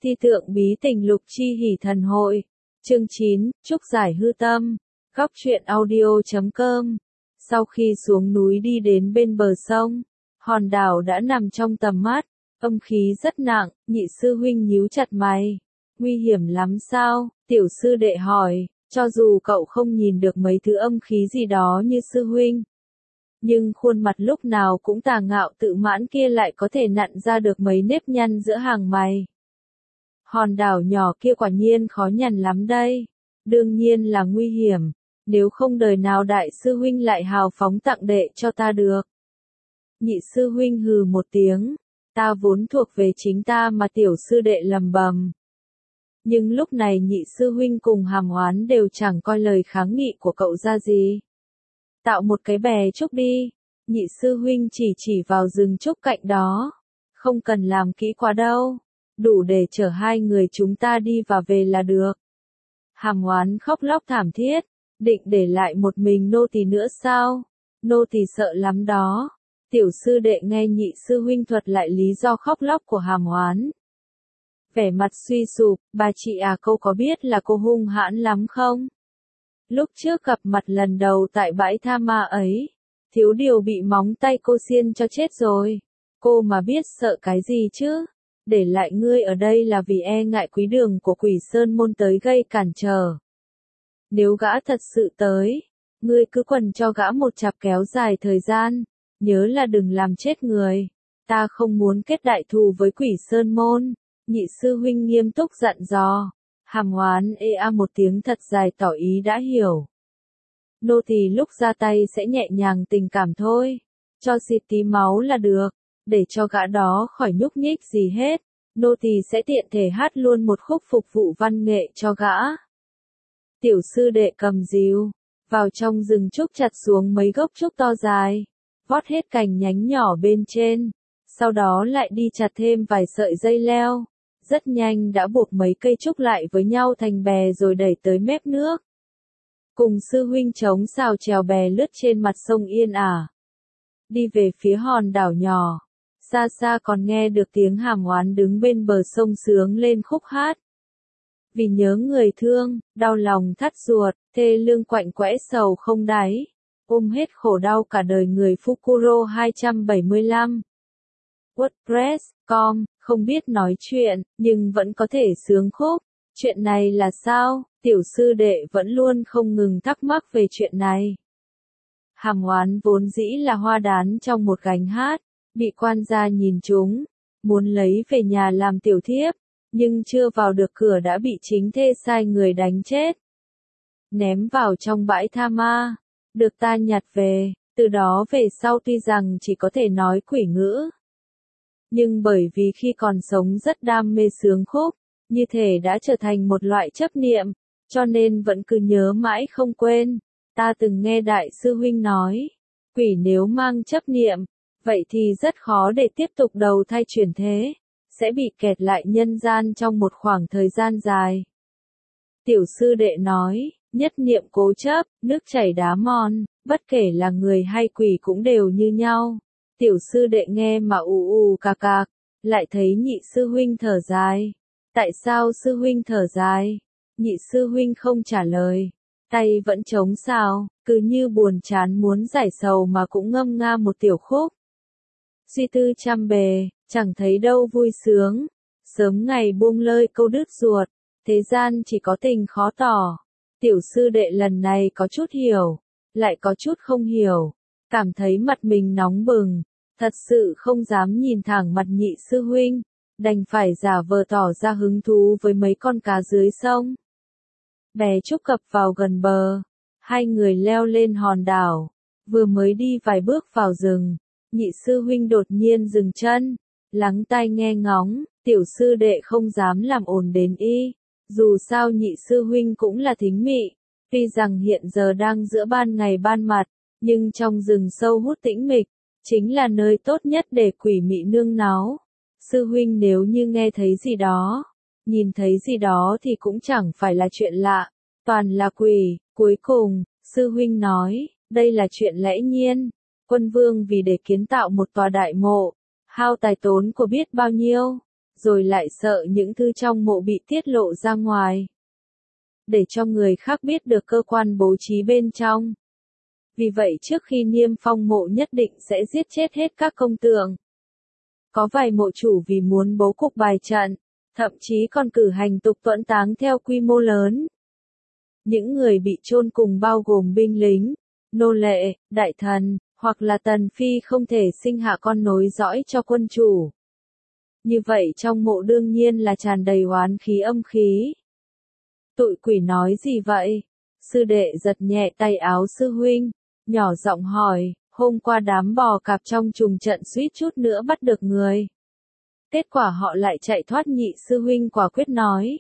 Thi tượng bí tình lục chi hỷ thần hội. Chương 9, Trúc giải hư tâm. Góc truyện audio.com. Sau khi xuống núi đi đến bên bờ sông, hòn đảo đã nằm trong tầm mắt, âm khí rất nặng, nhị sư huynh nhíu chặt mày. Nguy hiểm lắm sao? Tiểu sư đệ hỏi, cho dù cậu không nhìn được mấy thứ âm khí gì đó như sư huynh, nhưng khuôn mặt lúc nào cũng tà ngạo tự mãn kia lại có thể nặn ra được mấy nếp nhăn giữa hàng mày. Hòn đảo nhỏ kia quả nhiên khó nhằn lắm đây. Đương nhiên là nguy hiểm, nếu không đời nào đại sư huynh lại hào phóng tặng đệ cho ta được. Nhị sư huynh hừ một tiếng, ta vốn thuộc về chính ta mà tiểu sư đệ lầm bầm. Nhưng lúc này nhị sư huynh cùng Hàm Oán đều chẳng coi lời kháng nghị của cậu ra gì. Tạo một cái bè trúc đi, nhị sư huynh chỉ vào rừng trúc cạnh đó. Không cần làm kỹ quá đâu, đủ để chở hai người chúng ta đi và về là được. Hàm Oán khóc lóc thảm thiết, định để lại một mình nô tỳ nữa sao? Nô tỳ sợ lắm đó. Tiểu sư đệ nghe nhị sư huynh thuật lại lý do khóc lóc của Hàm Oán, vẻ mặt suy sụp. Bà chị à, cô có biết là cô hung hãn lắm không? Lúc trước gặp mặt lần đầu tại bãi tha ma ấy, thiếu điều bị móng tay cô xiên cho chết rồi. Cô mà biết sợ cái gì chứ? Để lại ngươi ở đây là vì e ngại quý đường của Quỷ Sơn môn tới gây cản trở. Nếu gã thật sự tới, ngươi cứ quần cho gã một chặp kéo dài thời gian, nhớ là đừng làm chết người. Ta không muốn kết đại thù với Quỷ Sơn môn. Nhị sư huynh nghiêm túc dặn dò. Hàm Oán ê a một tiếng thật dài tỏ ý đã hiểu. Nô tỳ lúc ra tay sẽ nhẹ nhàng tình cảm thôi, cho xịt tí máu là được, để cho gã đó khỏi nhúc nhích gì hết. Nô tỳ sẽ tiện thể hát luôn một khúc phục vụ văn nghệ cho gã. Tiểu sư đệ cầm rìu, vào trong rừng trúc chặt xuống mấy gốc trúc to dài, vót hết cành nhánh nhỏ bên trên, sau đó lại đi chặt thêm vài sợi dây leo. Rất nhanh đã buộc mấy cây trúc lại với nhau thành bè rồi đẩy tới mép nước. Cùng sư huynh chống sào chèo bè lướt trên mặt sông yên ả. Đi về phía hòn đảo nhỏ, xa xa còn nghe được tiếng Hàm Oán đứng bên bờ sông sướng lên khúc hát. Vì nhớ người thương, đau lòng thắt ruột, thê lương quạnh quẽ sầu không đáy, ôm hết khổ đau cả đời người Fukuro 275. WordPress.com, không biết nói chuyện, nhưng vẫn có thể sướng khúc. Chuyện này là sao? Tiểu sư đệ vẫn luôn không ngừng thắc mắc về chuyện này. Hàm Oán vốn dĩ là hoa đán trong một gánh hát, bị quan gia nhìn trúng, muốn lấy về nhà làm tiểu thiếp, nhưng chưa vào được cửa đã bị chính thê sai người đánh chết. Ném vào trong bãi tha ma, được ta nhặt về, từ đó về sau tuy rằng chỉ có thể nói quỷ ngữ, nhưng bởi vì khi còn sống rất đam mê sướng khúc, như thể đã trở thành một loại chấp niệm, cho nên vẫn cứ nhớ mãi không quên. Ta từng nghe đại sư huynh nói, quỷ nếu mang chấp niệm, vậy thì rất khó để tiếp tục đầu thai chuyển thế, sẽ bị kẹt lại nhân gian trong một khoảng thời gian dài. Tiểu sư đệ nói, nhất niệm cố chấp, nước chảy đá mòn, bất kể là người hay quỷ cũng đều như nhau. Tiểu sư đệ nghe mà ù cạc cạc, lại thấy nhị sư huynh thở dài. Tại sao sư huynh thở dài? Nhị sư huynh không trả lời, tay vẫn chống sào, cứ như buồn chán muốn giải sầu mà cũng ngâm nga một tiểu khúc. Suy tư trăm bề, chẳng thấy đâu vui sướng, sớm ngày buông lơi câu đứt ruột, thế gian chỉ có tình khó tỏ. Tiểu sư đệ lần này có chút hiểu, lại có chút không hiểu, cảm thấy mặt mình nóng bừng, thật sự không dám nhìn thẳng mặt nhị sư huynh, đành phải giả vờ tỏ ra hứng thú với mấy con cá dưới sông. Bè trúc cập vào gần bờ, hai người leo lên hòn đảo, vừa mới đi vài bước vào rừng, nhị sư huynh đột nhiên dừng chân, lắng tai nghe ngóng. Tiểu sư đệ không dám làm ồn đến y, dù sao nhị sư huynh cũng là thính mị, tuy rằng hiện giờ đang giữa ban ngày ban mặt, nhưng trong rừng sâu hút tĩnh mịch, chính là nơi tốt nhất để quỷ mị nương náu. Sư huynh nếu như nghe thấy gì đó, nhìn thấy gì đó thì cũng chẳng phải là chuyện lạ, toàn là quỷ. Cuối cùng, sư huynh nói, đây là chuyện lẽ nhiên. Quân vương vì để kiến tạo một tòa đại mộ, hao tài tốn của biết bao nhiêu, rồi lại sợ những thứ trong mộ bị tiết lộ ra ngoài, để cho người khác biết được cơ quan bố trí bên trong. Vì vậy trước khi niêm phong mộ nhất định sẽ giết chết hết các công tượng. Có vài mộ chủ vì muốn bố cục bài trận, thậm chí còn cử hành tục tuẫn táng theo quy mô lớn. Những người bị chôn cùng bao gồm binh lính, nô lệ, đại thần, hoặc là tần phi không thể sinh hạ con nối dõi cho quân chủ. Như vậy trong mộ đương nhiên là tràn đầy oán khí âm khí. Tụi quỷ nói gì vậy? Sư đệ giật nhẹ tay áo sư huynh, nhỏ giọng hỏi, hôm qua đám bò cạp trong trùng trận suýt chút nữa bắt được người. Kết quả họ lại chạy thoát, nhị sư huynh quả quyết nói.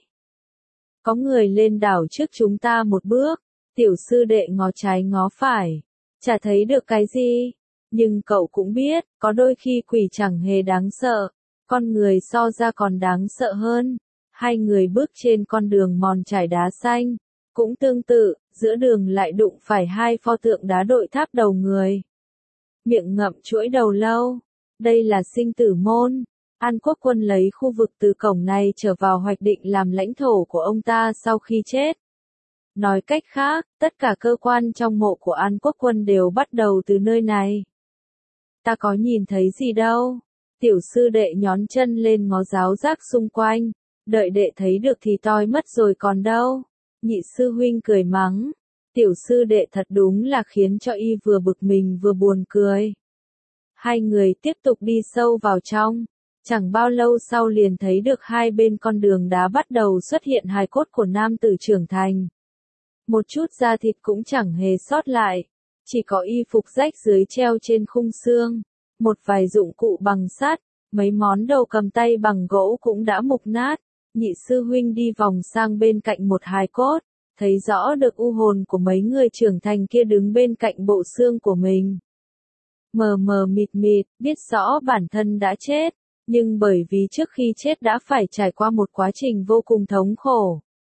Có người lên đảo trước chúng ta một bước, tiểu sư đệ ngó trái ngó phải, chả thấy được cái gì. Nhưng cậu cũng biết, có đôi khi quỷ chẳng hề đáng sợ, con người so ra còn đáng sợ hơn. Hai người bước trên con đường mòn trải đá xanh, cũng tương tự, giữa đường lại đụng phải hai pho tượng đá đội tháp đầu người. Miệng ngậm chuỗi đầu lâu, đây là sinh tử môn. An Quốc Quân lấy khu vực từ cổng này trở vào hoạch định làm lãnh thổ của ông ta sau khi chết. Nói cách khác, tất cả cơ quan trong mộ của An Quốc Quân đều bắt đầu từ nơi này. Ta có nhìn thấy gì đâu. Tiểu sư đệ nhón chân lên ngó giáo giác xung quanh, đợi đệ thấy được thì toi mất rồi còn đâu. Nhị sư huynh cười mắng, tiểu sư đệ thật đúng là khiến cho y vừa bực mình vừa buồn cười. Hai người tiếp tục đi sâu vào trong, chẳng bao lâu sau liền thấy được hai bên con đường đá bắt đầu xuất hiện hài cốt của nam tử trưởng thành. Một chút da thịt cũng chẳng hề sót lại, chỉ có y phục rách dưới treo trên khung xương, một vài dụng cụ bằng sắt, mấy món đồ cầm tay bằng gỗ cũng đã mục nát. Nhị sư huynh đi vòng sang bên cạnh một hài cốt, thấy rõ được u hồn của mấy người trưởng thành kia đứng bên cạnh bộ xương của mình. Mờ mờ mịt mịt, biết rõ bản thân đã chết, nhưng bởi vì trước khi chết đã phải trải qua một quá trình vô cùng thống khổ,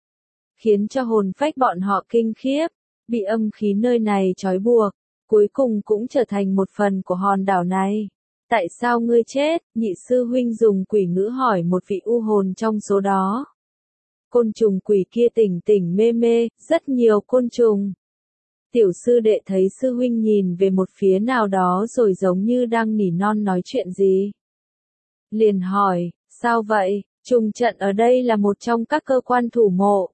khiến cho hồn phách bọn họ kinh khiếp, bị âm khí nơi này trói buộc, cuối cùng cũng trở thành một phần của hòn đảo này. Tại sao ngươi chết? Nhị sư huynh dùng quỷ ngữ hỏi một vị u hồn trong số đó. Côn trùng quỷ kia tỉnh tỉnh mê mê, rất nhiều côn trùng. Tiểu sư đệ thấy sư huynh nhìn về một phía nào đó rồi giống như đang nỉ non nói chuyện gì. Liền hỏi, sao vậy? Trùng trận ở đây là một trong các cơ quan thủ mộ,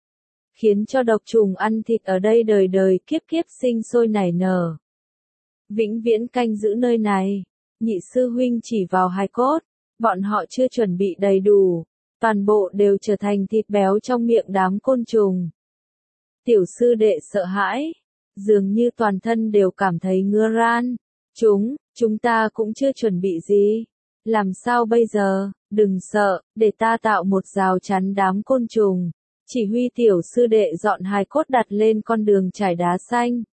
khiến cho độc trùng ăn thịt ở đây đời đời kiếp kiếp sinh sôi nảy nở, vĩnh viễn canh giữ nơi này. Nhị sư huynh chỉ vào hài cốt, bọn họ chưa chuẩn bị đầy đủ, toàn bộ đều trở thành thịt béo trong miệng đám côn trùng. Tiểu sư đệ sợ hãi, dường như toàn thân đều cảm thấy ngứa ran. Chúng ta cũng chưa chuẩn bị gì. Làm sao bây giờ? Đừng sợ, để ta tạo một rào chắn đám côn trùng. Chỉ huy tiểu sư đệ dọn hài cốt đặt lên con đường trải đá xanh.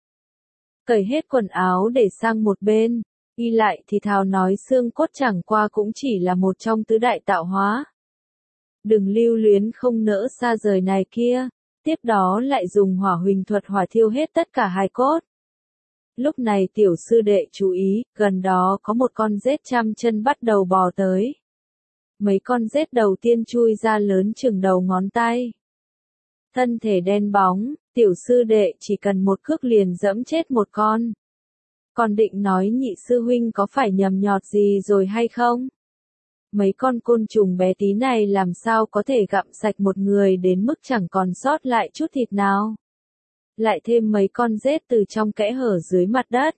Cởi hết quần áo để sang một bên. Y lại thì thào nói xương cốt chẳng qua cũng chỉ là một trong tứ đại tạo hóa. Đừng lưu luyến không nỡ xa rời này kia. Tiếp đó lại dùng hỏa huỳnh thuật hỏa thiêu hết tất cả hài cốt. Lúc này tiểu sư đệ chú ý, gần đó có một con rết trăm chân bắt đầu bò tới. Mấy con rết đầu tiên chui ra lớn chừng đầu ngón tay. Thân thể đen bóng, tiểu sư đệ chỉ cần một cước liền dẫm chết một con. Còn định nói nhị sư huynh có phải nhầm nhọt gì rồi hay không? Mấy con côn trùng bé tí này làm sao có thể gặm sạch một người đến mức chẳng còn sót lại chút thịt nào? Lại thêm mấy con rết từ trong kẽ hở dưới mặt đất.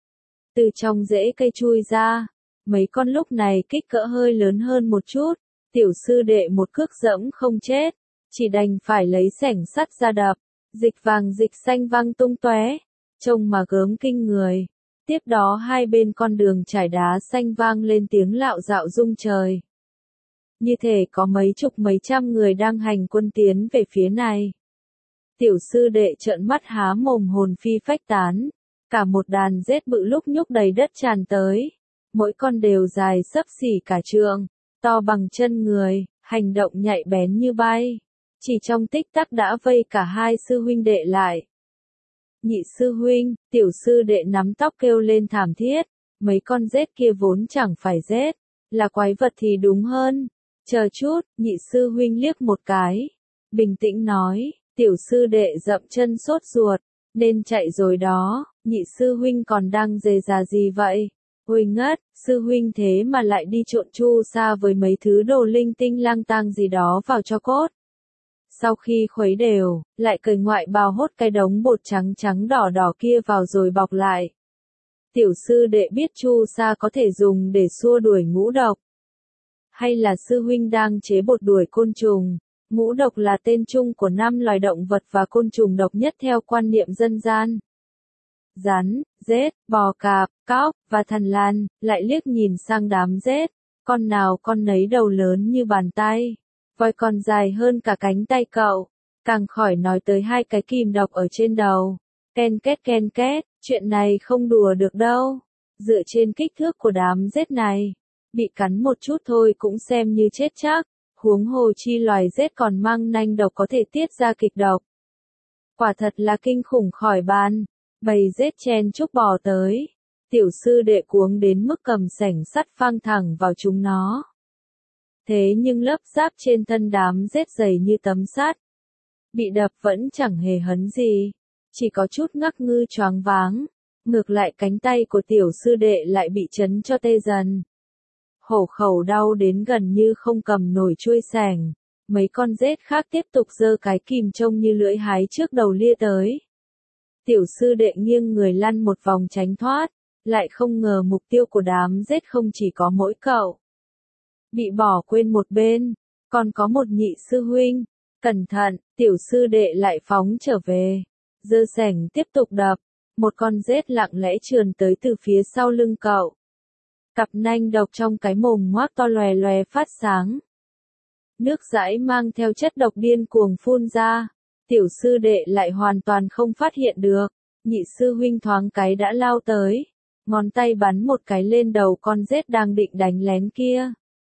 Từ trong rễ cây chui ra, mấy con lúc này kích cỡ hơi lớn hơn một chút, tiểu sư đệ một cước dẫm không chết, chỉ đành phải lấy xẻng sắt ra đập, dịch vàng dịch xanh văng tung tóe, trông mà gớm kinh người. Tiếp đó hai bên con đường trải đá xanh vang lên tiếng lạo dạo rung trời. Như thể có mấy chục mấy trăm người đang hành quân tiến về phía này. Tiểu sư đệ trợn mắt há mồm hồn phi phách tán. Cả một đàn rết bự lúc nhúc đầy đất tràn tới. Mỗi con đều dài xấp xỉ cả trượng, to bằng chân người, hành động nhạy bén như bay. Chỉ trong tích tắc đã vây cả hai sư huynh đệ lại. Nhị sư huynh, tiểu sư đệ nắm tóc kêu lên thảm thiết. Mấy con rết kia vốn chẳng phải rết, là quái vật thì đúng hơn. Chờ chút, nhị sư huynh liếc một cái. Bình tĩnh nói, tiểu sư đệ dậm chân sốt ruột, nên chạy rồi đó, nhị sư huynh còn đang dề dà gì vậy? Ôi ngất, sư huynh thế mà lại đi trộn chu sa với mấy thứ đồ linh tinh lang tang gì đó vào cho cốt. Sau khi khuấy đều, lại cởi ngoại bào hốt cái đống bột trắng trắng đỏ đỏ kia vào rồi bọc lại. Tiểu sư đệ biết chu sa có thể dùng để xua đuổi ngũ độc. Hay là sư huynh đang chế bột đuổi côn trùng? Ngũ độc là tên chung của 5 loài động vật và côn trùng độc nhất theo quan niệm dân gian. Rắn, rết, bò cạp, cóc, và thằn lằn, lại liếc nhìn sang đám rết. Con nào con nấy đầu lớn như bàn tay. Voi còn dài hơn cả cánh tay cậu. Càng khỏi nói tới 2 cái kìm độc ở trên đầu. Ken két, chuyện này không đùa được đâu. Dựa trên kích thước của đám rết này, bị cắn một chút thôi cũng xem như chết chắc. Huống hồ chi loài rết còn mang nanh độc có thể tiết ra kịch độc. Quả thật là kinh khủng khỏi bàn. Bầy rết chen chúc bò tới. Tiểu sư đệ cuống đến mức cầm sảnh sắt phang thẳng vào chúng nó. Thế nhưng lớp giáp trên thân đám rết dày như tấm sắt. Bị đập vẫn chẳng hề hấn gì. Chỉ có chút ngắc ngư choáng váng. Ngược lại cánh tay của tiểu sư đệ lại bị chấn cho tê dần. Hổ khẩu đau đến gần như không cầm nổi chuôi sẻng. Mấy con rết khác tiếp tục giơ cái kìm trông như lưỡi hái trước đầu lia tới. Tiểu sư đệ nghiêng người lăn một vòng tránh thoát. Lại không ngờ mục tiêu của đám rết không chỉ có mỗi cậu. Bị bỏ quên một bên. Còn có một nhị sư huynh. Cẩn thận, tiểu sư đệ lại phóng trở về. Giơ sẻng tiếp tục đập. Một con rết lặng lẽ trườn tới từ phía sau lưng cậu. Cặp nanh độc trong cái mồm ngoác to lòe lòe phát sáng. Nước dãi mang theo chất độc điên cuồng phun ra. Tiểu sư đệ lại hoàn toàn không phát hiện được. Nhị sư huynh thoáng cái đã lao tới. Ngón tay bắn một cái lên đầu con rết đang định đánh lén kia.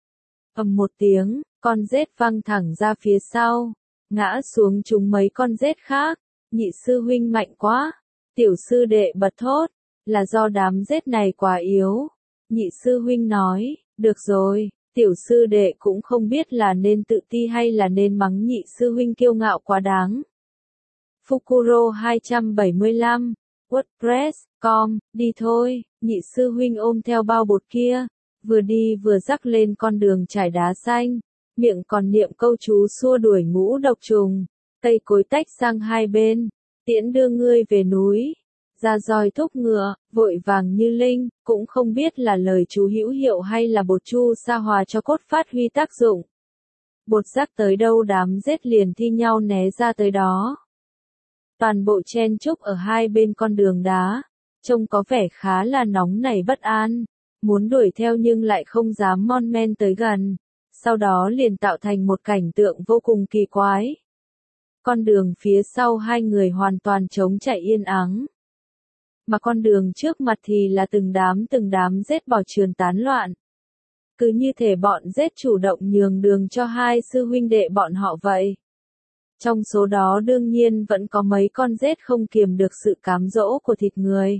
Ầm một tiếng, con rết văng thẳng ra phía sau. Ngã xuống trúng mấy con rết khác. Nhị sư huynh mạnh quá. Tiểu sư đệ bật thốt. Là do đám rết này quá yếu. Nhị sư huynh nói, được rồi, tiểu sư đệ cũng không biết là nên tự ti hay là nên mắng nhị sư huynh kiêu ngạo quá đáng. Fukuro 275, WordPress.com, đi thôi, nhị sư huynh ôm theo bao bột kia, vừa đi vừa rắc lên con đường trải đá xanh, miệng còn niệm câu chú xua đuổi ngũ độc trùng, cây cối tách sang hai bên, tiễn đưa ngươi về núi. Ra roi thúc ngựa, vội vàng như linh, cũng không biết là lời chú hữu hiệu hay là bột chu sa hòa cho cốt phát huy tác dụng. Bột rắc tới đâu đám rết liền thi nhau né ra tới đó. Toàn bộ chen chúc ở hai bên con đường đá, trông có vẻ khá là nóng nảy bất an, muốn đuổi theo nhưng lại không dám mon men tới gần, sau đó liền tạo thành một cảnh tượng vô cùng kỳ quái. Con đường phía sau hai người hoàn toàn trống trải yên ắng. Mà con đường trước mặt thì là từng đám rết bò trườn tán loạn. Cứ như thể bọn rết chủ động nhường đường cho hai sư huynh đệ bọn họ vậy. Trong số đó đương nhiên vẫn có mấy con rết không kiềm được sự cám dỗ của thịt người.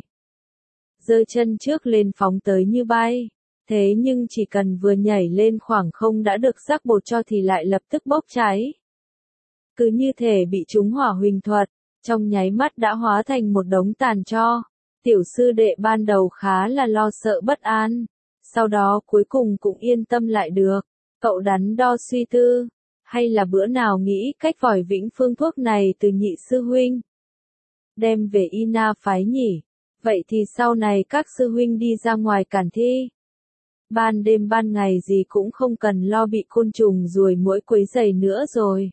Giơ chân trước lên phóng tới như bay. Thế nhưng chỉ cần vừa nhảy lên khoảng không đã được rắc bột cho thì lại lập tức bốc cháy. Cứ như thể bị trúng hỏa huỳnh thuật, trong nháy mắt đã hóa thành một đống tàn tro. Tiểu sư đệ ban đầu khá là lo sợ bất an, sau đó cuối cùng cũng yên tâm lại được. Cậu đắn đo suy tư, hay là bữa nào nghĩ cách vòi vĩnh phương thuốc này từ nhị sư huynh. Đem về Ina phái nhỉ, vậy thì sau này các sư huynh đi ra ngoài cản thi. Ban đêm ban ngày gì cũng không cần lo bị côn trùng ruồi muỗi quấy rầy nữa rồi.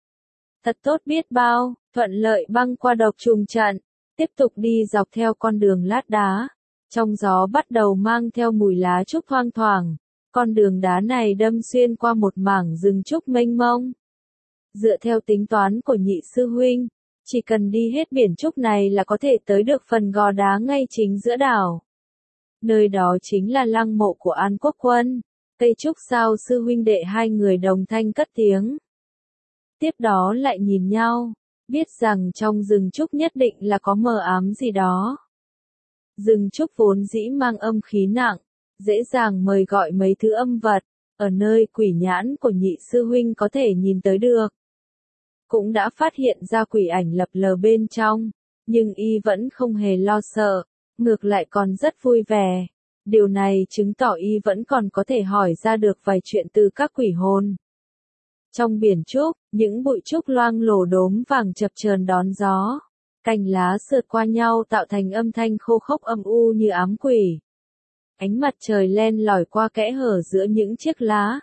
Thật tốt biết bao, thuận lợi băng qua độc trùng trận. Tiếp tục đi dọc theo con đường lát đá, trong gió bắt đầu mang theo mùi lá trúc thoang thoảng, con đường đá này đâm xuyên qua một mảng rừng trúc mênh mông. Dựa theo tính toán của nhị sư huynh, chỉ cần đi hết biển trúc này là có thể tới được phần gò đá ngay chính giữa đảo. Nơi đó chính là lăng mộ của An Quốc Quân. Cây trúc sao sư huynh đệ hai người đồng thanh cất tiếng. Tiếp đó lại nhìn nhau. Biết rằng trong rừng trúc nhất định là có mờ ám gì đó. Rừng trúc vốn dĩ mang âm khí nặng, dễ dàng mời gọi mấy thứ âm vật, ở nơi quỷ nhãn của nhị sư huynh có thể nhìn tới được. Cũng đã phát hiện ra quỷ ảnh lập lờ bên trong, nhưng y vẫn không hề lo sợ, ngược lại còn rất vui vẻ. Điều này chứng tỏ y vẫn còn có thể hỏi ra được vài chuyện từ các quỷ hồn. Trong biển trúc, những bụi trúc loang lổ đốm vàng chập chờn đón gió. Cành lá sượt qua nhau tạo thành âm thanh khô khốc âm u như ám quỷ. Ánh mặt trời len lỏi qua kẽ hở giữa những chiếc lá.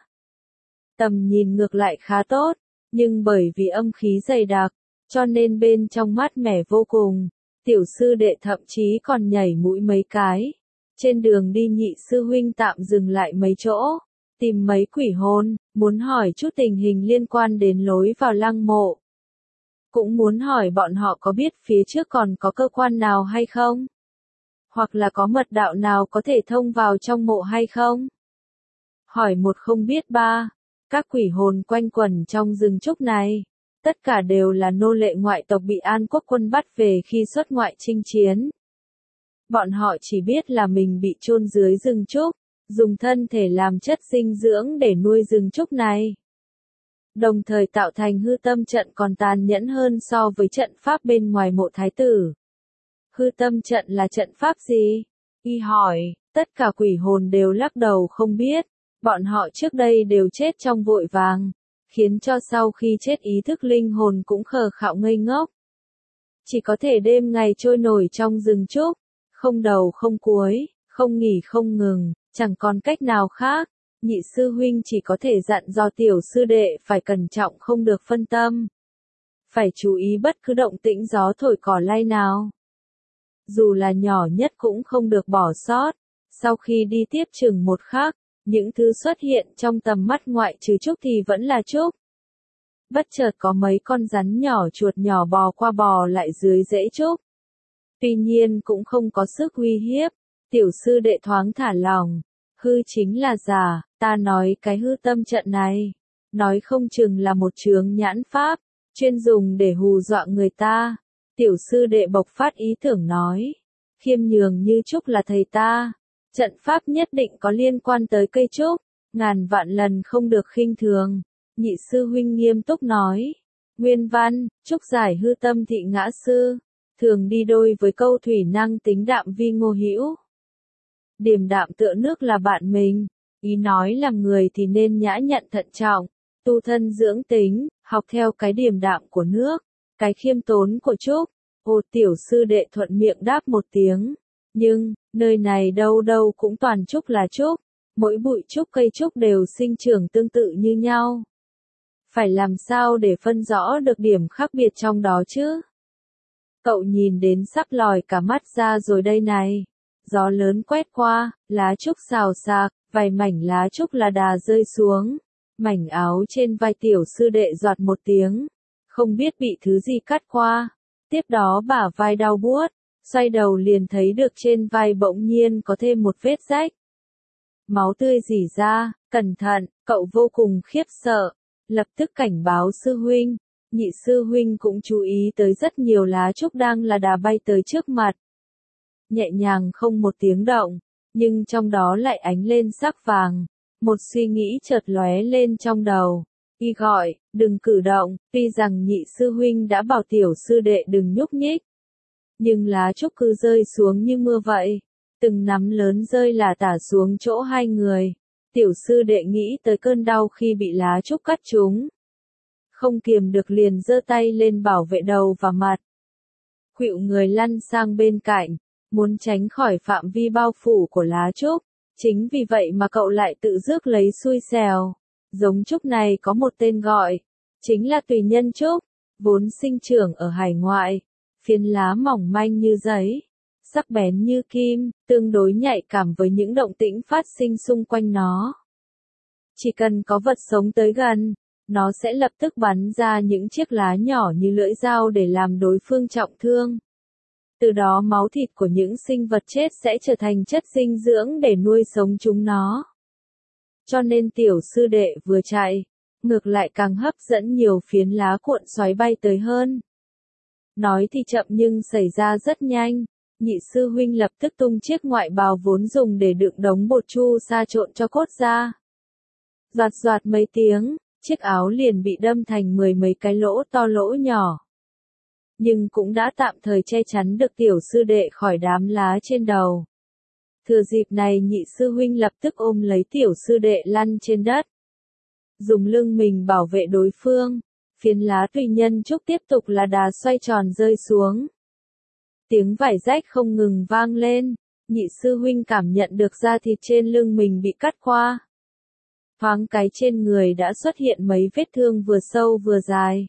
Tầm nhìn ngược lại khá tốt, nhưng bởi vì âm khí dày đặc, cho nên bên trong mát mẻ vô cùng. Tiểu sư đệ thậm chí còn nhảy mũi mấy cái. Trên đường đi nhị sư huynh tạm dừng lại mấy chỗ, tìm mấy quỷ hồn, muốn hỏi chút tình hình liên quan đến lối vào lăng mộ. Cũng muốn hỏi bọn họ có biết phía trước còn có cơ quan nào hay không? Hoặc là có mật đạo nào có thể thông vào trong mộ hay không? Hỏi một không biết ba, các quỷ hồn quanh quẩn trong rừng trúc này. Tất cả đều là nô lệ ngoại tộc bị An Quốc quân bắt về khi xuất ngoại chinh chiến. Bọn họ chỉ biết là mình bị chôn dưới rừng trúc, dùng thân thể làm chất dinh dưỡng để nuôi rừng trúc này. Đồng thời tạo thành hư tâm trận còn tàn nhẫn hơn so với trận pháp bên ngoài mộ thái tử. Hư tâm trận là trận pháp gì? Y hỏi, tất cả quỷ hồn đều lắc đầu không biết, bọn họ trước đây đều chết trong vội vàng, khiến cho sau khi chết ý thức linh hồn cũng khờ khạo ngây ngốc. Chỉ có thể đêm ngày trôi nổi trong rừng trúc, không đầu không cuối, không nghỉ không ngừng, chẳng còn cách nào khác. Nhị sư huynh chỉ có thể dặn dò tiểu sư đệ phải cẩn trọng không được phân tâm. Phải chú ý bất cứ động tĩnh gió thổi cỏ lay nào. Dù là nhỏ nhất cũng không được bỏ sót. Sau khi đi tiếp chừng một khắc, những thứ xuất hiện trong tầm mắt ngoại trừ trúc thì vẫn là trúc. Bất chợt có mấy con rắn nhỏ chuột nhỏ bò qua bò lại dưới rễ trúc. Tuy nhiên cũng không có sức uy hiếp, tiểu sư đệ thoáng thả lòng. Hư chính là giả, ta nói cái hư tâm trận này, nói không chừng là một chướng nhãn pháp, chuyên dùng để hù dọa người ta. Tiểu sư đệ bộc phát ý tưởng nói, khiêm nhường như trúc là thầy ta, trận pháp nhất định có liên quan tới cây trúc, ngàn vạn lần không được khinh thường. Nhị sư huynh nghiêm túc nói, nguyên văn, trúc giải hư tâm thị ngã sư, thường đi đôi với câu thủy năng tính đạm vi ngô hữu. Điềm đạm tựa nước là bạn mình, ý nói làm người thì nên nhã nhặn thận trọng, tu thân dưỡng tính, học theo cái điềm đạm của nước, cái khiêm tốn của trúc. Ô tiểu sư đệ thuận miệng đáp một tiếng, nhưng, nơi này đâu đâu cũng toàn trúc là trúc, mỗi bụi trúc cây trúc đều sinh trưởng tương tự như nhau. Phải làm sao để phân rõ được điểm khác biệt trong đó chứ? Cậu nhìn đến sắp lòi cả mắt ra rồi đây này. Gió lớn quét qua, lá trúc xào xạc, vài mảnh lá trúc là đà rơi xuống. Mảnh áo trên vai tiểu sư đệ giọt một tiếng. Không biết bị thứ gì cắt qua. Tiếp đó bả vai đau buốt. Xoay đầu liền thấy được trên vai bỗng nhiên có thêm một vết rách. Máu tươi rỉ ra, cẩn thận, cậu vô cùng khiếp sợ. Lập tức cảnh báo sư huynh. Nhị sư huynh cũng chú ý tới rất nhiều lá trúc đang là đà bay tới trước mặt. Nhẹ nhàng không một tiếng động, nhưng trong đó lại ánh lên sắc vàng. Một suy nghĩ chợt lóe lên trong đầu. Y gọi, đừng cử động, tuy rằng nhị sư huynh đã bảo tiểu sư đệ đừng nhúc nhích. Nhưng lá trúc cứ rơi xuống như mưa vậy. Từng nắm lớn rơi là tả xuống chỗ hai người. Tiểu sư đệ nghĩ tới cơn đau khi bị lá trúc cắt trúng. Không kiềm được liền giơ tay lên bảo vệ đầu và mặt. Khuỵu người lăn sang bên cạnh, muốn tránh khỏi phạm vi bao phủ của lá trúc. Chính vì vậy mà cậu lại tự rước lấy xui xẻo. Giống trúc này có một tên gọi, chính là tùy nhân trúc, vốn sinh trưởng ở hải ngoại. Phiến lá mỏng manh như giấy, sắc bén như kim, tương đối nhạy cảm với những động tĩnh phát sinh xung quanh nó. Chỉ cần có vật sống tới gần, nó sẽ lập tức bắn ra những chiếc lá nhỏ như lưỡi dao để làm đối phương trọng thương. Từ đó máu thịt của những sinh vật chết sẽ trở thành chất dinh dưỡng để nuôi sống chúng nó. Cho nên tiểu sư đệ vừa chạy, ngược lại càng hấp dẫn nhiều phiến lá cuộn xoáy bay tới hơn. Nói thì chậm nhưng xảy ra rất nhanh, nhị sư huynh lập tức tung chiếc ngoại bào vốn dùng để đựng đống bột chu sa trộn cho cốt ra. Doạt doạt mấy tiếng, chiếc áo liền bị đâm thành mười mấy cái lỗ to lỗ nhỏ. Nhưng cũng đã tạm thời che chắn được tiểu sư đệ khỏi đám lá trên đầu. Thừa dịp này nhị sư huynh lập tức ôm lấy tiểu sư đệ lăn trên đất. Dùng lưng mình bảo vệ đối phương, phiến lá tùy nhân trúc tiếp tục là đà xoay tròn rơi xuống. Tiếng vải rách không ngừng vang lên, nhị sư huynh cảm nhận được da thịt trên lưng mình bị cắt qua. Thoáng cái trên người đã xuất hiện mấy vết thương vừa sâu vừa dài.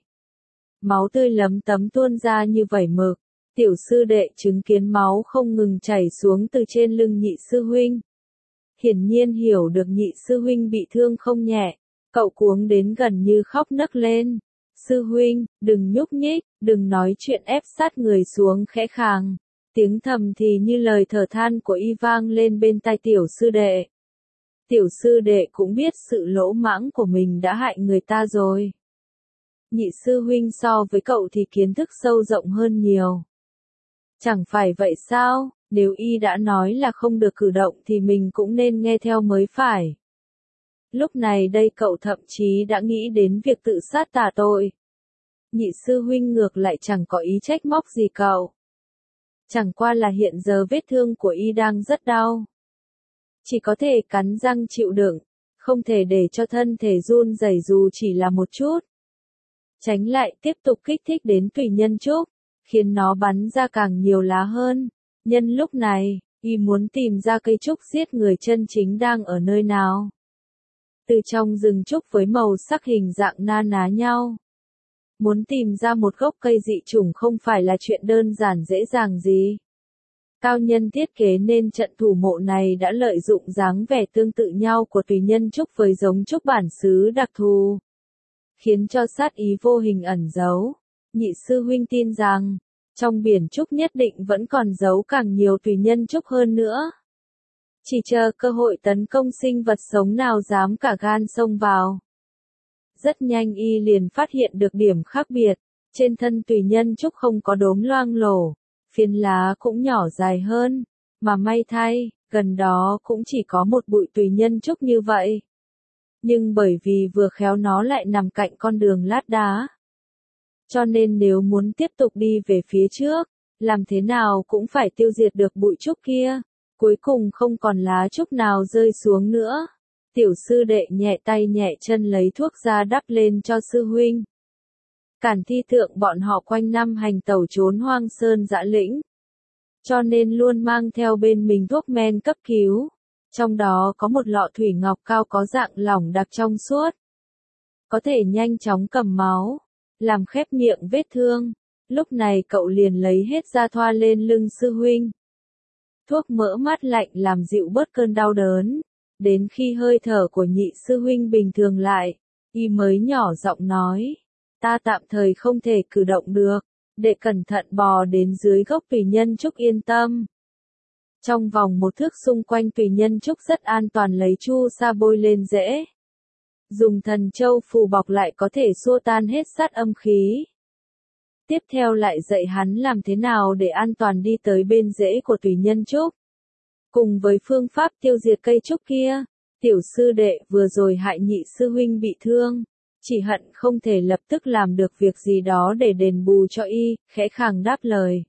Máu tươi lấm tấm tuôn ra như vẩy mực. Tiểu sư đệ chứng kiến máu không ngừng chảy xuống từ trên lưng nhị sư huynh. Hiển nhiên hiểu được nhị sư huynh bị thương không nhẹ, cậu cuống đến gần như khóc nấc lên. Sư huynh, đừng nhúc nhích, đừng nói chuyện, ép sát người xuống khẽ khàng. Tiếng thầm thì như lời thở than của y vang lên bên tai tiểu sư đệ. Tiểu sư đệ cũng biết sự lỗ mãng của mình đã hại người ta rồi. Nhị sư huynh so với cậu thì kiến thức sâu rộng hơn nhiều. Chẳng phải vậy sao, nếu y đã nói là không được cử động thì mình cũng nên nghe theo mới phải. Lúc này đây cậu thậm chí đã nghĩ đến việc tự sát tà tội. Nhị sư huynh ngược lại chẳng có ý trách móc gì cậu. Chẳng qua là hiện giờ vết thương của y đang rất đau. Chỉ có thể cắn răng chịu đựng, không thể để cho thân thể run rẩy dù chỉ là một chút. Tránh lại tiếp tục kích thích đến tùy nhân trúc, khiến nó bắn ra càng nhiều lá hơn. Nhân lúc này, y muốn tìm ra cây trúc giết người chân chính đang ở nơi nào. Từ trong rừng trúc với màu sắc hình dạng na ná nhau. Muốn tìm ra một gốc cây dị chủng không phải là chuyện đơn giản dễ dàng gì. Cao nhân thiết kế nên trận thủ mộ này đã lợi dụng dáng vẻ tương tự nhau của tùy nhân trúc với giống trúc bản xứ đặc thù, khiến cho sát ý vô hình ẩn giấu. Nhị sư huynh tin rằng, trong biển trúc nhất định vẫn còn giấu càng nhiều tùy nhân trúc hơn nữa. Chỉ chờ cơ hội tấn công sinh vật sống nào dám cả gan xông vào. Rất nhanh y liền phát hiện được điểm khác biệt, trên thân tùy nhân trúc không có đốm loang lổ, phiến lá cũng nhỏ dài hơn, mà may thay, gần đó cũng chỉ có một bụi tùy nhân trúc như vậy. Nhưng bởi vì vừa khéo nó lại nằm cạnh con đường lát đá. Cho nên nếu muốn tiếp tục đi về phía trước, làm thế nào cũng phải tiêu diệt được bụi trúc kia. Cuối cùng không còn lá trúc nào rơi xuống nữa. Tiểu sư đệ nhẹ tay nhẹ chân lấy thuốc ra đắp lên cho sư huynh. Cản Thi thượng bọn họ quanh năm hành tẩu trốn hoang sơn dã lĩnh. Cho nên luôn mang theo bên mình thuốc men cấp cứu. Trong đó có một lọ thủy ngọc cao có dạng lỏng đặc trong suốt. Có thể nhanh chóng cầm máu, làm khép miệng vết thương. Lúc này cậu liền lấy hết ra thoa lên lưng sư huynh. Thuốc mỡ mát lạnh làm dịu bớt cơn đau đớn. Đến khi hơi thở của nhị sư huynh bình thường lại, y mới nhỏ giọng nói. Ta tạm thời không thể cử động được, để cẩn thận bò đến dưới gốc tùy nhân trúc yên tâm. Trong vòng một thước xung quanh tùy nhân trúc rất an toàn, lấy chu sa bôi lên rễ. Dùng thần châu phù bọc lại có thể xua tan hết sát âm khí. Tiếp theo lại dạy hắn làm thế nào để an toàn đi tới bên rễ của tùy nhân trúc. Cùng với phương pháp tiêu diệt cây trúc kia, tiểu sư đệ vừa rồi hại nhị sư huynh bị thương. Chỉ hận không thể lập tức làm được việc gì đó để đền bù cho y, khẽ khàng đáp lời.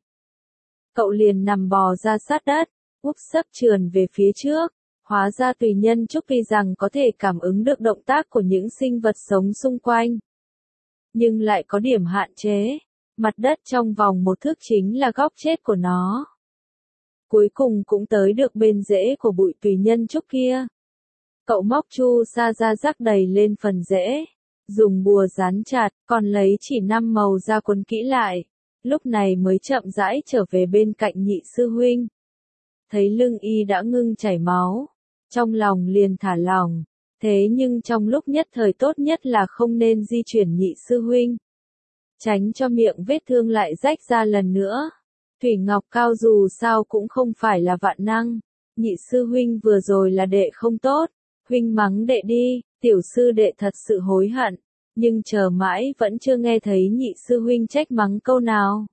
Cậu liền nằm bò ra sát đất, úp sấp trườn về phía trước. Hóa ra tùy nhân trúc vì rằng có thể cảm ứng được động tác của những sinh vật sống xung quanh. Nhưng lại có điểm hạn chế, mặt đất trong vòng một thước chính là góc chết của nó. Cuối cùng cũng tới được bên rễ của bụi tùy nhân trúc kia. Cậu móc chu sa ra rắc đầy lên phần rễ, dùng bùa dán chặt, còn lấy chỉ 5 màu ra quấn kỹ lại. Lúc này mới chậm rãi trở về bên cạnh nhị sư huynh. Thấy lưng y đã ngưng chảy máu, trong lòng liền thả lỏng. Thế nhưng trong lúc nhất thời tốt nhất là không nên di chuyển nhị sư huynh, tránh cho miệng vết thương lại rách ra lần nữa. Thủy ngọc cao dù sao cũng không phải là vạn năng. Nhị sư huynh vừa rồi là đệ không tốt, huynh mắng đệ đi. Tiểu sư đệ thật sự hối hận, nhưng chờ mãi vẫn chưa nghe thấy nhị sư huynh trách mắng câu nào.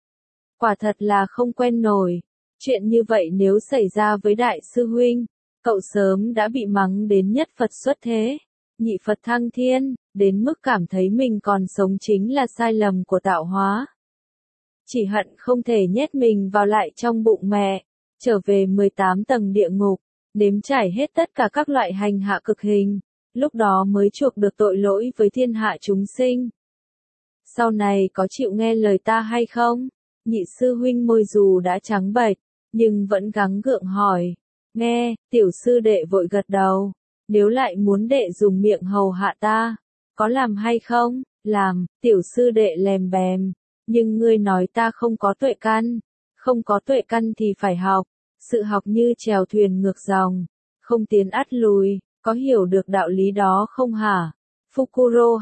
Quả thật là không quen nổi. Chuyện như vậy nếu xảy ra với đại sư huynh, cậu sớm đã bị mắng đến nhất Phật xuất thế. nhị Phật thăng thiên, đến mức cảm thấy mình còn sống chính là sai lầm của tạo hóa. Chỉ hận không thể nhét mình vào lại trong bụng mẹ, trở về 18 tầng địa ngục, nếm trải hết tất cả các loại hành hạ cực hình, lúc đó mới chuộc được tội lỗi với thiên hạ chúng sinh. Sau này có chịu nghe lời ta hay không? Nhị sư huynh môi dù đã trắng bệch, nhưng vẫn gắng gượng hỏi. Nghe, tiểu sư đệ vội gật đầu. Nếu lại muốn đệ dùng miệng hầu hạ ta, có làm hay không? Làm, tiểu sư đệ lèm bèm. Nhưng ngươi nói ta không có tuệ căn. Không có tuệ căn thì phải học. Sự học như chèo thuyền ngược dòng. Không tiến ắt lùi, có hiểu được đạo lý đó không hả? Fukuro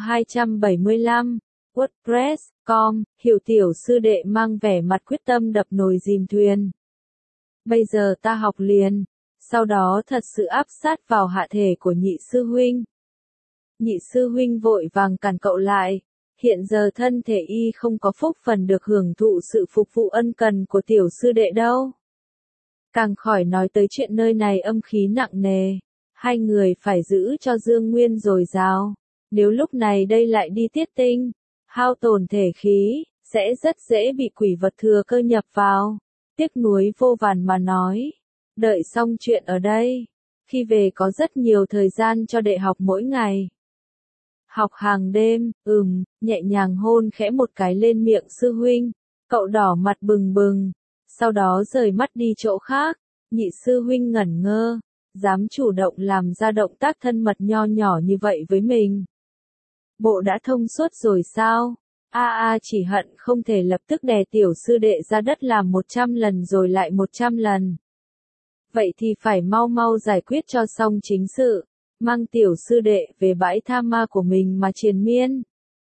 275, WordPress.com, hiểu tiểu sư đệ mang vẻ mặt quyết tâm đập nồi dìm thuyền. Bây giờ ta học liền, sau đó thật sự áp sát vào hạ thể của nhị sư huynh. Nhị sư huynh vội vàng cản cậu lại, hiện giờ thân thể y không có phúc phần được hưởng thụ sự phục vụ ân cần của tiểu sư đệ đâu. Càng khỏi nói tới chuyện nơi này âm khí nặng nề, hai người phải giữ cho dương nguyên dồi dào, nếu lúc này đây lại đi tiết tinh, hao tổn thể khí, sẽ rất dễ bị quỷ vật thừa cơ nhập vào. Tiếc nuối vô vàn mà nói. Đợi xong chuyện ở đây. Khi về có rất nhiều thời gian cho đệ học mỗi ngày. Học hàng đêm, nhẹ nhàng hôn khẽ một cái lên miệng sư huynh. Cậu đỏ mặt bừng bừng. Sau đó rời mắt đi chỗ khác. Nhị sư huynh ngẩn ngơ. Dám chủ động làm ra động tác thân mật nho nhỏ như vậy với mình. Bộ đã thông suốt rồi sao? Chỉ hận không thể lập tức đè tiểu sư đệ ra đất làm 100 lần rồi lại 100 lần. Vậy thì phải mau mau giải quyết cho xong chính sự, mang tiểu sư đệ về bãi tha ma của mình mà triền miên.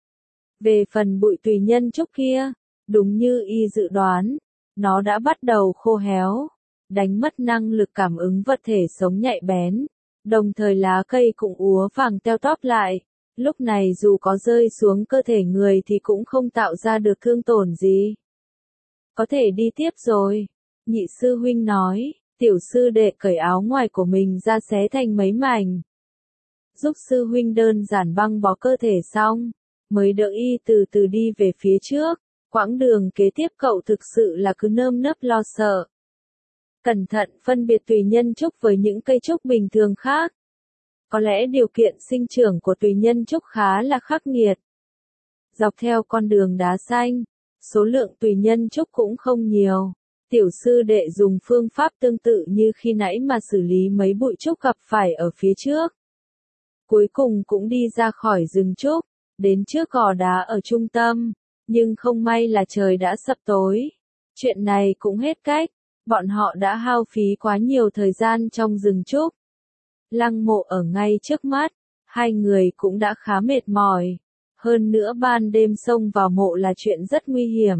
Về phần bụi tùy nhân trúc kia, đúng như y dự đoán, nó đã bắt đầu khô héo, đánh mất năng lực cảm ứng vật thể sống nhạy bén, đồng thời lá cây cũng úa vàng teo tóp lại. Lúc này dù có rơi xuống cơ thể người thì cũng không tạo ra được thương tổn gì. Có thể đi tiếp rồi. Nhị sư huynh nói, tiểu sư đệ cởi áo ngoài của mình ra xé thành mấy mảnh. Giúp sư huynh đơn giản băng bó cơ thể xong, mới đỡ y từ từ đi về phía trước. Quãng đường kế tiếp cậu thực sự là cứ nơm nớp lo sợ. Cẩn thận phân biệt tùy nhân trúc với những cây trúc bình thường khác. Có lẽ điều kiện sinh trưởng của tùy nhân trúc khá là khắc nghiệt. Dọc theo con đường đá xanh, số lượng tùy nhân trúc cũng không nhiều. Tiểu sư đệ dùng phương pháp tương tự như khi nãy mà xử lý mấy bụi trúc gặp phải ở phía trước. Cuối cùng cũng đi ra khỏi rừng trúc, đến trước gò đá ở trung tâm, nhưng không may là trời đã sập tối. Chuyện này cũng hết cách, bọn họ đã hao phí quá nhiều thời gian trong rừng trúc. Lăng mộ ở ngay trước mắt, hai người cũng đã khá mệt mỏi. Hơn nữa ban đêm xông vào mộ là chuyện rất nguy hiểm.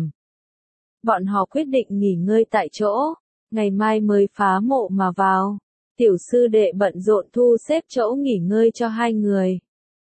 Bọn họ quyết định nghỉ ngơi tại chỗ, ngày mai mới phá mộ mà vào. Tiểu sư đệ bận rộn thu xếp chỗ nghỉ ngơi cho hai người.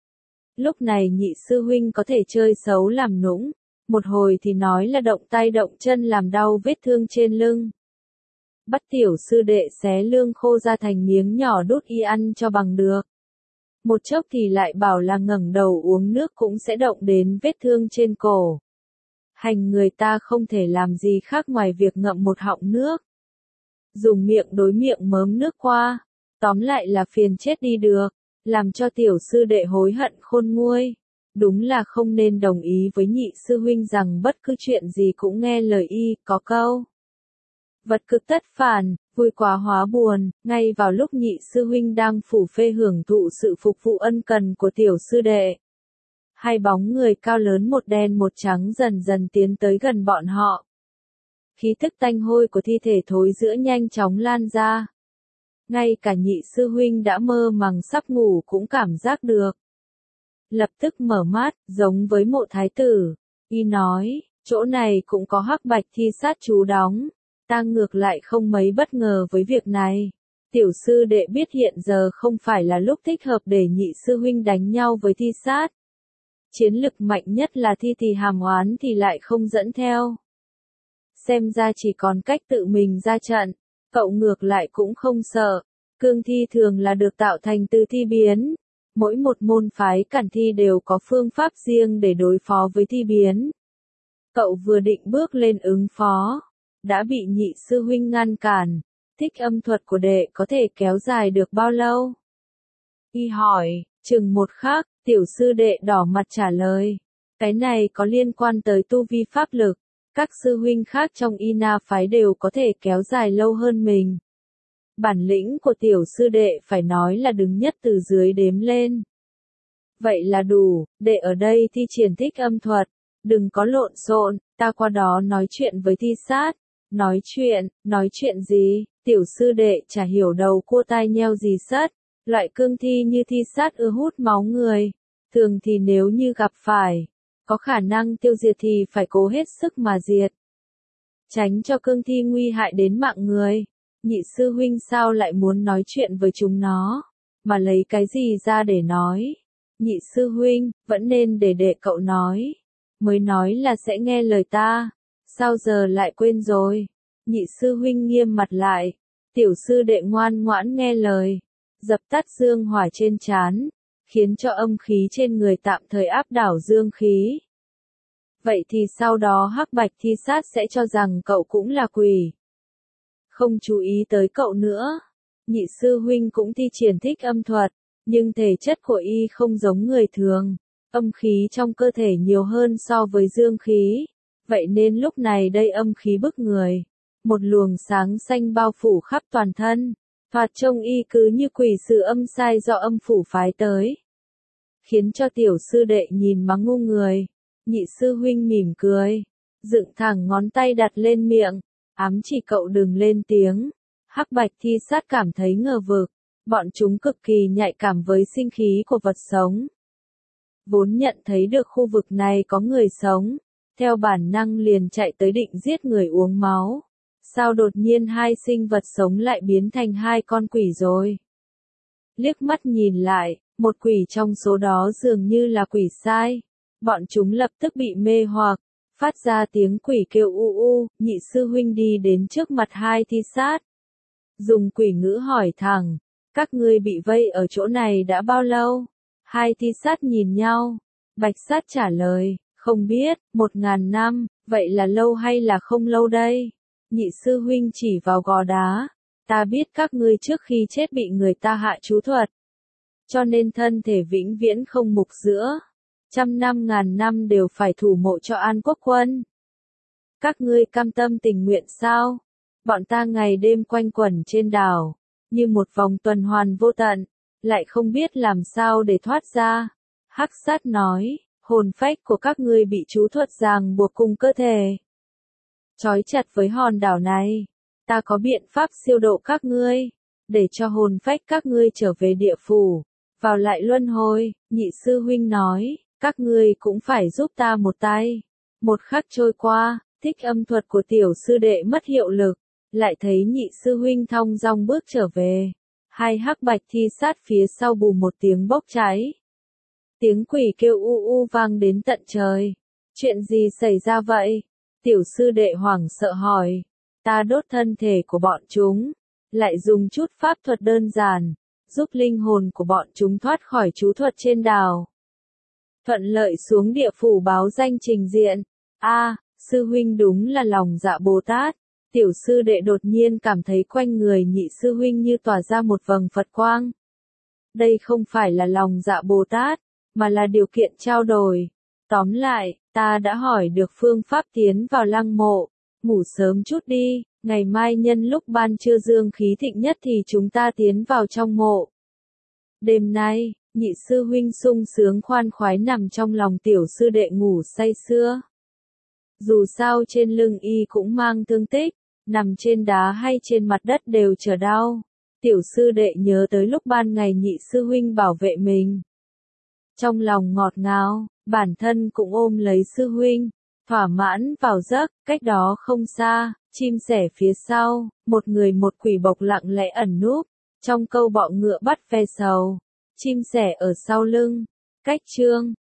Lúc này nhị sư huynh có thể chơi xấu làm nũng, một hồi thì nói là động tay động chân làm đau vết thương trên lưng. Bắt tiểu sư đệ xé lương khô ra thành miếng nhỏ đút y ăn cho bằng được. Một chốc thì lại bảo là ngẩng đầu uống nước cũng sẽ động đến vết thương trên cổ. Hành người ta không thể làm gì khác ngoài việc ngậm một họng nước. Dùng miệng đối miệng mớm nước qua. Tóm lại là phiền chết đi được. Làm cho tiểu sư đệ hối hận khôn nguôi. Đúng là không nên đồng ý với nhị sư huynh rằng bất cứ chuyện gì cũng nghe lời y, có câu. Vật cực tất phản, vui quá hóa buồn, ngay vào lúc nhị sư huynh đang phủ phê hưởng thụ sự phục vụ ân cần của tiểu sư đệ. Hai bóng người cao lớn một đen một trắng dần dần tiến tới gần bọn họ. Khí tức tanh hôi của thi thể thối rữa nhanh chóng lan ra. Ngay cả nhị sư huynh đã mơ màng sắp ngủ cũng cảm giác được. Lập tức mở mắt, giống với mộ thái tử. Y nói, chỗ này cũng có hắc bạch thi sát chú đóng. Ta ngược lại không mấy bất ngờ với việc này. Tiểu sư đệ biết hiện giờ không phải là lúc thích hợp để nhị sư huynh đánh nhau với thi sát. Chiến lực mạnh nhất là thi thì hàm oán thì lại không dẫn theo. Xem ra chỉ còn cách tự mình ra trận, cậu ngược lại cũng không sợ. Cương thi thường là được tạo thành từ thi biến. Mỗi một môn phái cản thi đều có phương pháp riêng để đối phó với thi biến. Cậu vừa định bước lên ứng phó, đã bị nhị sư huynh ngăn cản. Thích âm thuật của đệ có thể kéo dài được bao lâu? Y hỏi, chừng một khắc, tiểu sư đệ đỏ mặt trả lời. Cái này có liên quan tới tu vi pháp lực. Các sư huynh khác trong Y Na phái đều có thể kéo dài lâu hơn mình. Bản lĩnh của tiểu sư đệ phải nói là đứng nhất từ dưới đếm lên. Vậy là đủ, đệ ở đây thi triển thích âm thuật. Đừng có lộn xộn, ta qua đó nói chuyện với thi sát. Nói chuyện gì? Tiểu sư đệ chả hiểu đầu cua tai nheo gì sất. Loại cương thi như thi sát ưa hút máu người. Thường thì nếu như gặp phải, có khả năng tiêu diệt thì phải cố hết sức mà diệt. Tránh cho cương thi nguy hại đến mạng người. Nhị sư huynh sao lại muốn nói chuyện với chúng nó? Mà lấy cái gì ra để nói? Nhị sư huynh, vẫn nên để đệ cậu nói. Mới nói là sẽ nghe lời ta. Sao giờ lại quên rồi? Nhị sư huynh nghiêm mặt lại. Tiểu sư đệ ngoan ngoãn nghe lời. Dập tắt dương hỏa trên trán, khiến cho âm khí trên người tạm thời áp đảo dương khí. Vậy thì sau đó hắc bạch thi sát sẽ cho rằng cậu cũng là quỷ. Không chú ý tới cậu nữa. Nhị sư huynh cũng thi triển thích âm thuật, nhưng thể chất của y không giống người thường. Âm khí trong cơ thể nhiều hơn so với dương khí. Vậy nên lúc này đây âm khí bức người. Một luồng sáng xanh bao phủ khắp toàn thân. Thoạt trông y cứ như quỷ sự âm sai do âm phủ phái tới. Khiến cho tiểu sư đệ nhìn mà ngu người. Nhị sư huynh mỉm cười. Dựng thẳng ngón tay đặt lên miệng. Ám chỉ cậu đừng lên tiếng. Hắc bạch thi sát cảm thấy ngờ vực. Bọn chúng cực kỳ nhạy cảm với sinh khí của vật sống. Vốn nhận thấy được khu vực này có người sống. Theo bản năng liền chạy tới định giết người uống máu. Sao đột nhiên hai sinh vật sống lại biến thành hai con quỷ rồi? Liếc mắt nhìn lại, một quỷ trong số đó dường như là quỷ sai. Bọn chúng lập tức bị mê hoặc, phát ra tiếng quỷ kêu u u. Nhị sư huynh đi đến trước mặt hai thi sát. Dùng quỷ ngữ hỏi thẳng, các ngươi bị vây ở chỗ này đã bao lâu? Hai thi sát nhìn nhau. Bạch sát trả lời, không biết, 1000 năm, vậy là lâu hay là không lâu đây? Nhị sư huynh chỉ vào gò đá. Ta biết các ngươi trước khi chết bị người ta hạ chú thuật. Cho nên thân thể vĩnh viễn không mục giữa. 100 năm 1000 năm đều phải thủ mộ cho An Quốc quân. Các ngươi cam tâm tình nguyện sao? Bọn ta ngày đêm quanh quẩn trên đảo. Như một vòng tuần hoàn vô tận. Lại không biết làm sao để thoát ra. Hắc sát nói, hồn phách của các ngươi bị chú thuật ràng buộc cùng cơ thể. Trói chặt với hòn đảo này. Ta có biện pháp siêu độ các ngươi. Để cho hồn phách các ngươi trở về địa phủ. Vào lại luân hồi. Nhị sư huynh nói. Các ngươi cũng phải giúp ta một tay. Một khắc trôi qua. Thích âm thuật của tiểu sư đệ mất hiệu lực. Lại thấy nhị sư huynh thong dong bước trở về. Hai hắc bạch thi sát phía sau bù một tiếng bốc cháy. Tiếng quỷ kêu u u vang đến tận trời. Chuyện gì xảy ra vậy? Tiểu sư đệ hoảng sợ hỏi. Ta đốt thân thể của bọn chúng. Lại dùng chút pháp thuật đơn giản. Giúp linh hồn của bọn chúng thoát khỏi chú thuật trên đảo. Thuận lợi xuống địa phủ báo danh trình diện. Sư huynh đúng là lòng dạ Bồ Tát. Tiểu sư đệ đột nhiên cảm thấy quanh người nhị sư huynh như tỏa ra một vầng Phật quang. Đây không phải là lòng dạ Bồ Tát, mà là điều kiện trao đổi. Tóm lại, ta đã hỏi được phương pháp tiến vào lăng mộ. Ngủ sớm chút đi, ngày mai nhân lúc ban trưa dương khí thịnh nhất thì chúng ta tiến vào trong mộ. Đêm nay, nhị sư huynh sung sướng khoan khoái nằm trong lòng tiểu sư đệ ngủ say sưa. Dù sao trên lưng y cũng mang thương tích, nằm trên đá hay trên mặt đất đều trở đau. Tiểu sư đệ nhớ tới lúc ban ngày nhị sư huynh bảo vệ mình. Trong lòng ngọt ngào, bản thân cũng ôm lấy sư huynh, thỏa mãn vào giấc. Cách đó không xa, chim sẻ phía sau, một người một quỷ bộc lặng lẽ ẩn núp. Trong câu bọ ngựa bắt ve sầu, chim sẻ ở sau lưng. Cách chương